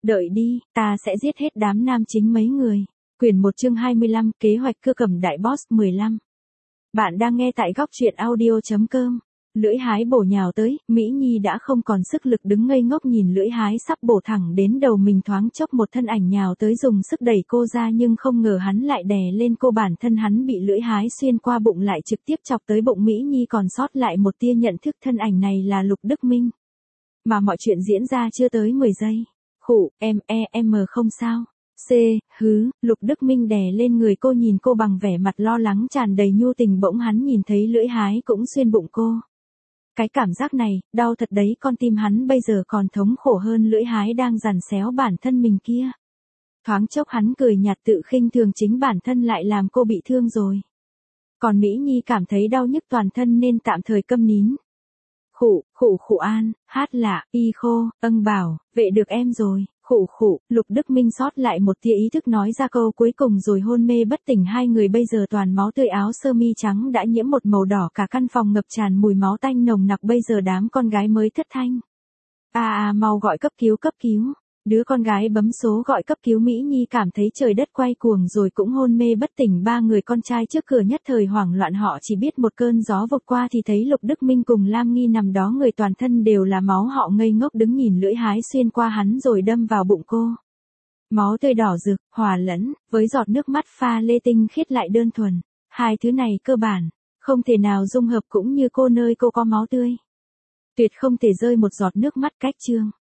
Đợi đi, ta sẽ giết hết đám nam chính mấy người. Quyển 1 chương 25, kế hoạch cưa cầm đại boss 15. Bạn đang nghe tại góc truyện audio.com. Lưỡi hái bổ nhào tới, Mỹ Nhi đã không còn sức lực đứng ngây ngốc nhìn lưỡi hái sắp bổ thẳng đến đầu mình, thoáng chốc một thân ảnh nhào tới dùng sức đẩy cô ra, nhưng không ngờ hắn lại đè lên cô, bản thân hắn bị lưỡi hái xuyên qua bụng lại trực tiếp chọc tới bụng Mỹ Nhi, còn sót lại một tia nhận thức thân ảnh này là Lục Đức Minh. Mà mọi chuyện diễn ra chưa tới 10 giây. Khụ, em không sao. Lục Đức Minh đè lên người cô, nhìn cô bằng vẻ mặt lo lắng tràn đầy nhu tình, bỗng hắn nhìn thấy lưỡi hái cũng xuyên bụng cô. Cái cảm giác này, đau thật đấy, con tim hắn bây giờ còn thống khổ hơn lưỡi hái đang giằn xéo bản thân mình kia. Thoáng chốc hắn cười nhạt tự khinh thường chính bản thân lại làm cô bị thương rồi. Còn Mỹ Nhi cảm thấy đau nhức toàn thân nên tạm thời câm nín. Khụ an, hát lạ, y khô, bảo, vệ được em rồi. Lục Đức Minh sót lại một tia ý thức nói ra câu cuối cùng rồi hôn mê bất tỉnh. Hai người bây giờ toàn máu tươi, áo sơ mi trắng đã nhiễm một màu đỏ, cả căn phòng ngập tràn mùi máu tanh nồng nặc. Bây giờ đám con gái mới thất thanh. Mau gọi cấp cứu. Đứa con gái bấm số gọi cấp cứu. Mỹ Nhi cảm thấy trời đất quay cuồng rồi cũng hôn mê bất tỉnh. Ba người con trai trước cửa nhất thời hoảng loạn, họ chỉ biết một cơn gió vụt qua thì thấy Lục Đức Minh cùng Lam Nghi nằm đó, người toàn thân đều là máu. Họ ngây ngốc đứng nhìn lưỡi hái xuyên qua hắn rồi đâm vào bụng cô. Máu tươi đỏ rực, hòa lẫn với giọt nước mắt pha lê tinh khiết lại đơn thuần. Hai thứ này cơ bản không thể nào dung hợp, cũng như cô nơi cô có máu tươi. Tuyệt không thể rơi một giọt nước mắt cách chương.